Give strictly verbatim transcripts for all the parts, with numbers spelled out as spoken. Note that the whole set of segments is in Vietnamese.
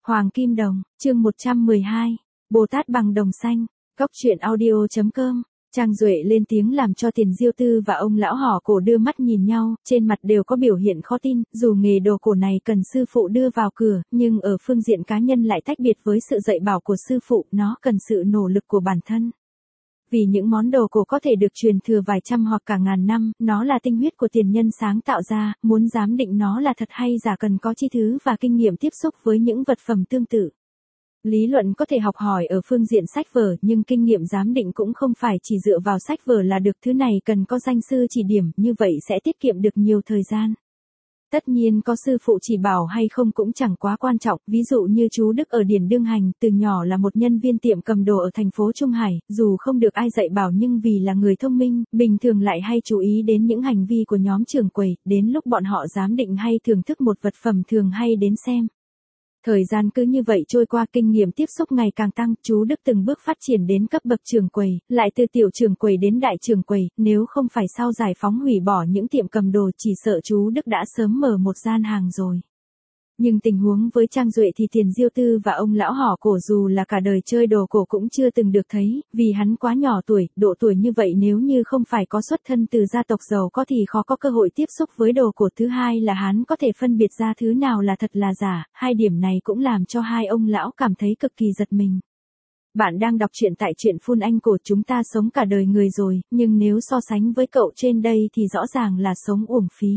Hoàng Kim Đồng, chương một trăm mười hai, Bồ Tát bằng đồng xanh, Cóc truyện audio.com. Trang Duệ lên tiếng làm cho Tiền Diêu Tư và ông lão họ cổ đưa mắt nhìn nhau, trên mặt đều có biểu hiện khó tin, dù nghề đồ cổ này cần sư phụ đưa vào cửa, nhưng ở phương diện cá nhân lại tách biệt với sự dạy bảo của sư phụ, nó cần sự nỗ lực của bản thân. Vì những món đồ cổ có thể được truyền thừa vài trăm hoặc cả ngàn năm, nó là tinh huyết của tiền nhân sáng tạo ra, muốn giám định nó là thật hay giả cần có tri thứ và kinh nghiệm tiếp xúc với những vật phẩm tương tự. Lý luận có thể học hỏi ở phương diện sách vở, nhưng kinh nghiệm giám định cũng không phải chỉ dựa vào sách vở là được, thứ này cần có danh sư chỉ điểm, như vậy sẽ tiết kiệm được nhiều thời gian. Tất nhiên có sư phụ chỉ bảo hay không cũng chẳng quá quan trọng, ví dụ như chú Đức ở Điền Đương Hành, từ nhỏ là một nhân viên tiệm cầm đồ ở thành phố Trung Hải, dù không được ai dạy bảo nhưng vì là người thông minh, bình thường lại hay chú ý đến những hành vi của nhóm trưởng quầy, đến lúc bọn họ giám định hay thưởng thức một vật phẩm thường hay đến xem. Thời gian cứ như vậy trôi qua, kinh nghiệm tiếp xúc ngày càng tăng, chú Đức từng bước phát triển đến cấp bậc trưởng quầy, lại từ tiểu trưởng quầy đến đại trưởng quầy, nếu không phải sau giải phóng hủy bỏ những tiệm cầm đồ chỉ sợ chú Đức đã sớm mở một gian hàng rồi. Nhưng tình huống với Trang Duệ thì Tiền Diêu Tư và ông lão họ cổ dù là cả đời chơi đồ cổ cũng chưa từng được thấy, vì hắn quá nhỏ tuổi, độ tuổi như vậy nếu như không phải có xuất thân từ gia tộc giàu có thì khó có cơ hội tiếp xúc với đồ cổ. Thứ hai là hắn có thể phân biệt ra thứ nào là thật là giả, hai điểm này cũng làm cho hai ông lão cảm thấy cực kỳ giật mình. Bạn đang đọc truyện tại truyện Phun Anh Cổ. Chúng ta sống cả đời người rồi, nhưng nếu so sánh với cậu trên đây thì rõ ràng là sống uổng phí.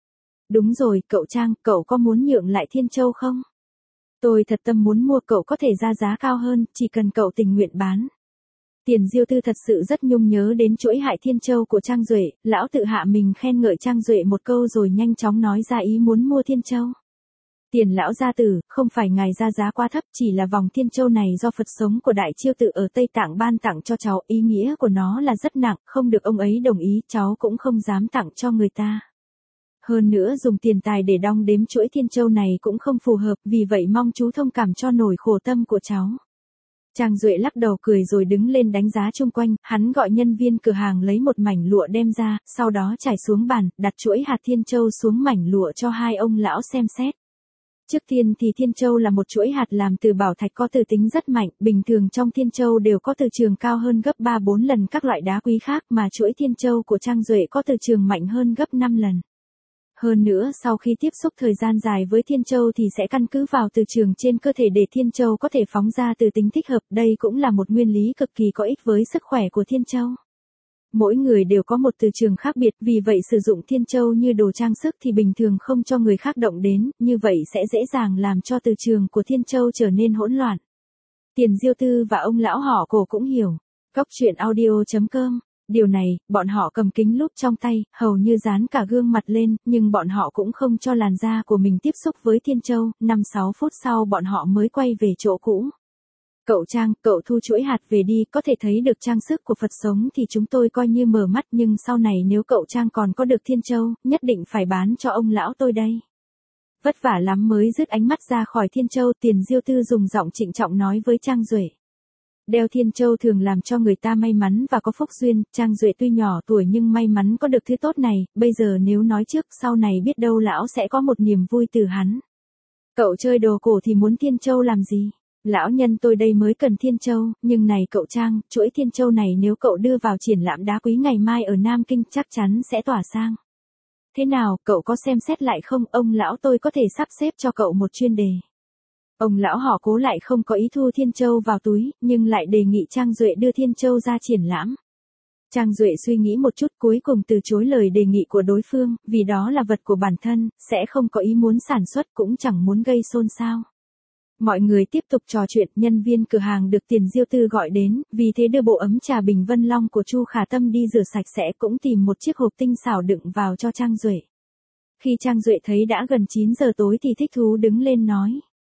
Đúng rồi, cậu Trang, cậu có muốn nhượng lại Thiên Châu không? Tôi thật tâm muốn mua, cậu có thể ra giá cao hơn, chỉ cần cậu tình nguyện bán. Tiền Diêu Tư thật sự rất nhung nhớ đến chuỗi hại Thiên Châu của Trang Duệ, lão tự hạ mình khen ngợi Trang Duệ một câu rồi nhanh chóng nói ra ý muốn mua Thiên Châu. Tiền lão gia tử, không phải ngài ra giá quá thấp, chỉ là vòng Thiên Châu này do Phật sống của Đại Chiêu Tự ở Tây Tạng ban tặng cho cháu, ý nghĩa của nó là rất nặng, không được ông ấy đồng ý, cháu cũng không dám tặng cho người ta. Hơn nữa dùng tiền tài để đong đếm chuỗi Thiên Châu này cũng không phù hợp, vì vậy mong chú thông cảm cho nỗi khổ tâm của cháu. Trang Duệ lắc đầu cười rồi đứng lên đánh giá chung quanh, hắn gọi nhân viên cửa hàng lấy một mảnh lụa đem ra, sau đó trải xuống bàn, đặt chuỗi hạt Thiên Châu xuống mảnh lụa cho hai ông lão xem xét. Trước tiên thì Thiên Châu là một chuỗi hạt làm từ bảo thạch có từ tính rất mạnh, bình thường trong Thiên Châu đều có từ trường cao hơn gấp ba bốn lần các loại đá quý khác, mà chuỗi Thiên Châu của Trang Duệ có từ trường mạnh hơn gấp năm lần. Hơn nữa sau khi tiếp xúc thời gian dài với Thiên Châu thì sẽ căn cứ vào từ trường trên cơ thể để Thiên Châu có thể phóng ra từ tính thích hợp, đây cũng là một nguyên lý cực kỳ có ích với sức khỏe của Thiên Châu. Mỗi người đều có một từ trường khác biệt, vì vậy sử dụng Thiên Châu như đồ trang sức thì bình thường không cho người khác động đến, như vậy sẽ dễ dàng làm cho từ trường của Thiên Châu trở nên hỗn loạn. Tiền Diêu Tư và ông lão họ cổ cũng hiểu. Cóc truyện audio.com. Điều này, bọn họ cầm kính lúp trong tay, hầu như dán cả gương mặt lên, nhưng bọn họ cũng không cho làn da của mình tiếp xúc với Thiên Châu, năm sáu phút sau bọn họ mới quay về chỗ cũ. Cậu Trang, cậu thu chuỗi hạt về đi, có thể thấy được trang sức của Phật sống thì chúng tôi coi như mở mắt, nhưng sau này nếu cậu Trang còn có được Thiên Châu, nhất định phải bán cho ông lão tôi đây. Vất vả lắm mới dứt ánh mắt ra khỏi Thiên Châu, Tiền Diêu Tư dùng giọng trịnh trọng nói với Trang Duệ. Đeo Thiên Châu thường làm cho người ta may mắn và có phúc duyên, Trang Duệ tuy nhỏ tuổi nhưng may mắn có được thứ tốt này, bây giờ nếu nói trước sau này biết đâu lão sẽ có một niềm vui từ hắn. Cậu chơi đồ cổ thì muốn Thiên Châu làm gì? Lão nhân tôi đây mới cần Thiên Châu, nhưng này cậu Trang, chuỗi Thiên Châu này nếu cậu đưa vào triển lãm đá quý ngày mai ở Nam Kinh chắc chắn sẽ tỏa sang. Thế nào, cậu có xem xét lại không? Ông lão tôi có thể sắp xếp cho cậu một chuyên đề. Ông lão họ Cố lại không có ý thu Thiên Châu vào túi, nhưng lại đề nghị Trang Duệ đưa Thiên Châu ra triển lãm. Trang Duệ suy nghĩ một chút cuối cùng từ chối lời đề nghị của đối phương, vì đó là vật của bản thân, sẽ không có ý muốn sản xuất cũng chẳng muốn gây xôn xao. Mọi người tiếp tục trò chuyện, nhân viên cửa hàng được Tiền Diêu Tư gọi đến, vì thế đưa bộ ấm trà Bình Vân Long của Chu Khả Tâm đi rửa sạch sẽ, cũng tìm một chiếc hộp tinh xảo đựng vào cho Trang Duệ. Khi Trang Duệ thấy đã gần chín giờ tối thì thích thú đứng lên nói.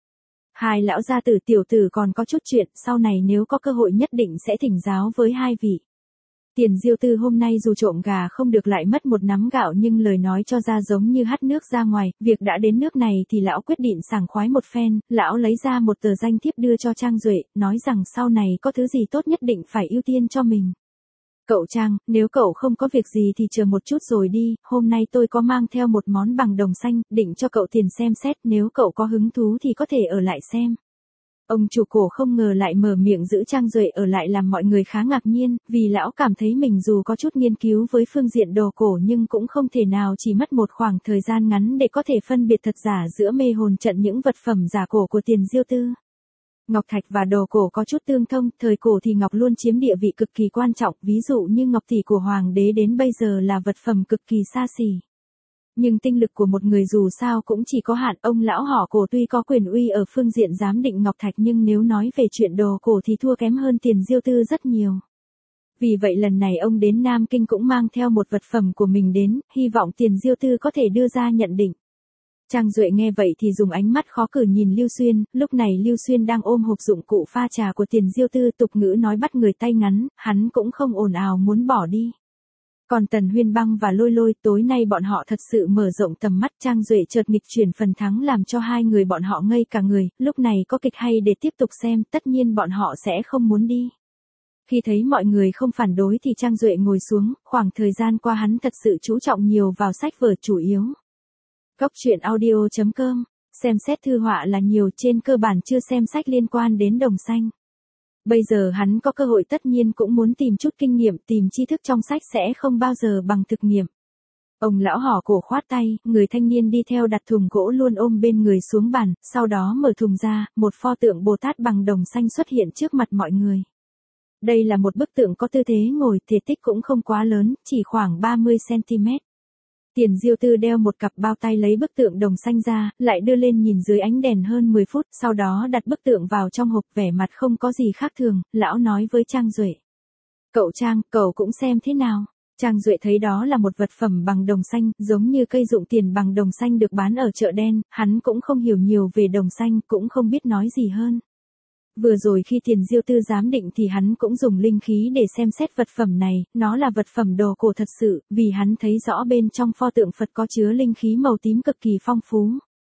Hai lão gia tử tiểu tử còn có chút chuyện, sau này nếu có cơ hội nhất định sẽ thỉnh giáo với hai vị. Tiền Diêu Tư hôm nay dù trộm gà không được lại mất một nắm gạo, nhưng lời nói cho ra giống như hắt nước ra ngoài, việc đã đến nước này thì lão quyết định sảng khoái một phen, lão lấy ra một tờ danh thiếp đưa cho Trang Duệ, nói rằng sau này có thứ gì tốt nhất định phải ưu tiên cho mình. Cậu Trang, nếu cậu không có việc gì thì chờ một chút rồi đi, hôm nay tôi có mang theo một món bằng đồng xanh, định cho cậu tiền xem xét, nếu cậu có hứng thú thì có thể ở lại xem. Ông chủ cổ không ngờ lại mở miệng giữ Trang Duệ ở lại làm mọi người khá ngạc nhiên, vì lão cảm thấy mình dù có chút nghiên cứu với phương diện đồ cổ nhưng cũng không thể nào chỉ mất một khoảng thời gian ngắn để có thể phân biệt thật giả giữa mê hồn trận những vật phẩm giả cổ của Tiền Diêu Tư. Ngọc thạch và đồ cổ có chút tương thông, thời cổ thì ngọc luôn chiếm địa vị cực kỳ quan trọng, ví dụ như ngọc tỷ của hoàng đế đến bây giờ là vật phẩm cực kỳ xa xỉ. Nhưng tinh lực của một người dù sao cũng chỉ có hạn, ông lão họ cổ tuy có quyền uy ở phương diện giám định ngọc thạch nhưng nếu nói về chuyện đồ cổ thì thua kém hơn Tiền Diêu Tư rất nhiều. Vì vậy lần này ông đến Nam Kinh cũng mang theo một vật phẩm của mình đến, hy vọng Tiền Diêu Tư có thể đưa ra nhận định. Trang Duệ nghe vậy thì dùng ánh mắt khó cử nhìn Lưu Xuyên, lúc này Lưu Xuyên đang ôm hộp dụng cụ pha trà của Tiền Diêu Tư, tục ngữ nói bắt người tay ngắn, hắn cũng không ồn ào muốn bỏ đi. Còn Tần Huyên Băng và Lôi Lôi, tối nay bọn họ thật sự mở rộng tầm mắt, Trang Duệ chợt nghịch chuyển phần thắng làm cho hai người bọn họ ngây cả người, lúc này có kịch hay để tiếp tục xem, tất nhiên bọn họ sẽ không muốn đi. Khi thấy mọi người không phản đối thì Trang Duệ ngồi xuống, khoảng thời gian qua hắn thật sự chú trọng nhiều vào sách vở chủ yếu. Góc truyện audio chấm com, xem xét thư họa là nhiều, trên cơ bản chưa xem sách liên quan đến đồng xanh. Bây giờ hắn có cơ hội tất nhiên cũng muốn tìm chút kinh nghiệm, tìm tri thức trong sách sẽ không bao giờ bằng thực nghiệm. Ông lão họ cổ khoát tay, người thanh niên đi theo đặt thùng gỗ luôn ôm bên người xuống bàn, sau đó mở thùng ra, một pho tượng Bồ Tát bằng đồng xanh xuất hiện trước mặt mọi người. Đây là một bức tượng có tư thế ngồi, thể tích cũng không quá lớn, chỉ khoảng ba mươi xăng ti mét. Tiền Diêu Tư đeo một cặp bao tay lấy bức tượng đồng xanh ra, lại đưa lên nhìn dưới ánh đèn hơn mười phút, sau đó đặt bức tượng vào trong hộp, vẻ mặt không có gì khác thường, lão nói với Trang Duệ. Cậu Trang, cậu cũng xem thế nào. Trang Duệ thấy đó là một vật phẩm bằng đồng xanh, giống như cây dụng tiền bằng đồng xanh được bán ở chợ đen, hắn cũng không hiểu nhiều về đồng xanh, cũng không biết nói gì hơn. Vừa rồi khi Tiền Diêu Tư giám định thì hắn cũng dùng linh khí để xem xét vật phẩm này, nó là vật phẩm đồ cổ thật sự, vì hắn thấy rõ bên trong pho tượng Phật có chứa linh khí màu tím cực kỳ phong phú.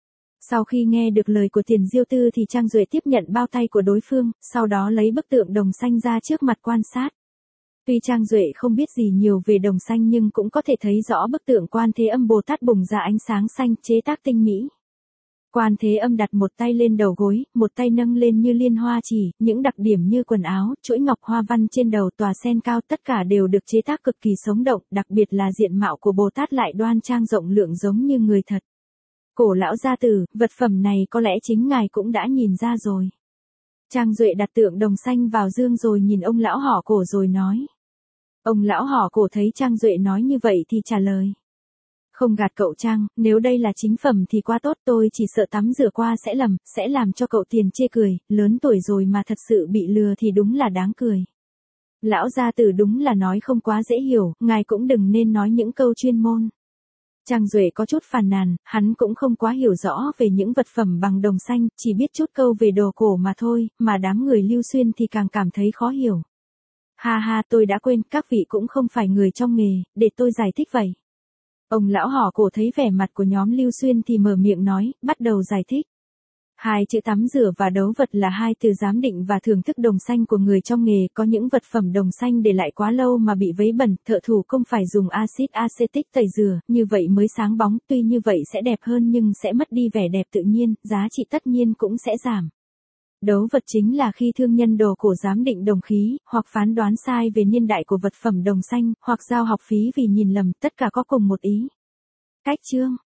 Sau khi nghe được lời của Tiền Diêu Tư thì Trang Duệ tiếp nhận bao tay của đối phương, sau đó lấy bức tượng đồng xanh ra trước mặt quan sát. Tuy Trang Duệ không biết gì nhiều về đồng xanh nhưng cũng có thể thấy rõ bức tượng Quan Thế Âm Bồ Tát bùng ra ánh sáng xanh, chế tác tinh mỹ. Quan Thế Âm đặt một tay lên đầu gối, một tay nâng lên như liên hoa chỉ, những đặc điểm như quần áo, chuỗi ngọc hoa văn trên đầu, tòa sen cao, tất cả đều được chế tác cực kỳ sống động, đặc biệt là diện mạo của Bồ Tát lại đoan trang rộng lượng giống như người thật. Cổ lão gia tử, vật phẩm này có lẽ chính ngài cũng đã nhìn ra rồi. Trang Duệ đặt tượng đồng xanh vào dương rồi nhìn ông lão họ cổ rồi nói. Ông lão họ cổ thấy Trang Duệ nói như vậy thì trả lời. Không gạt cậu Trang, nếu đây là chính phẩm thì quá tốt, tôi chỉ sợ tắm rửa qua sẽ lầm, sẽ làm cho cậu Tiền chê cười, lớn tuổi rồi mà thật sự bị lừa thì đúng là đáng cười. Lão gia tử đúng là nói không quá dễ hiểu, ngài cũng đừng nên nói những câu chuyên môn. Trang Duệ có chút phàn nàn, hắn cũng không quá hiểu rõ về những vật phẩm bằng đồng xanh, chỉ biết chút câu về đồ cổ mà thôi, mà đám người Lưu Xuyên thì càng cảm thấy khó hiểu. Ha ha, tôi đã quên, các vị cũng không phải người trong nghề, để tôi giải thích vậy. Ông lão họ cổ thấy vẻ mặt của nhóm Lưu Xuyên thì mở miệng nói, bắt đầu giải thích. Hai chữ tắm rửa và đấu vật là hai từ giám định và thưởng thức đồng xanh của người trong nghề, có những vật phẩm đồng xanh để lại quá lâu mà bị vấy bẩn, thợ thủ công phải dùng axit acetic tẩy rửa, như vậy mới sáng bóng, tuy như vậy sẽ đẹp hơn nhưng sẽ mất đi vẻ đẹp tự nhiên, giá trị tất nhiên cũng sẽ giảm. Đấu vật chính là khi thương nhân đồ cổ giám định đồng khí, hoặc phán đoán sai về niên đại của vật phẩm đồng xanh, hoặc giao học phí vì nhìn lầm, tất cả có cùng một ý. Cách chương